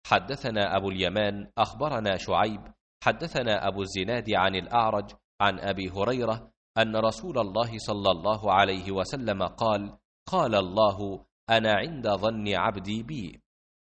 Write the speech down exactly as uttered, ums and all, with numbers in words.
حدثنا أبو اليمان أخبرنا شعيب حدثنا أبو الزناد عن الأعرج عن أبي هريرة أن رسول الله صلى الله عليه وسلم قال: قال الله: أنا عند ظن عبدي بي.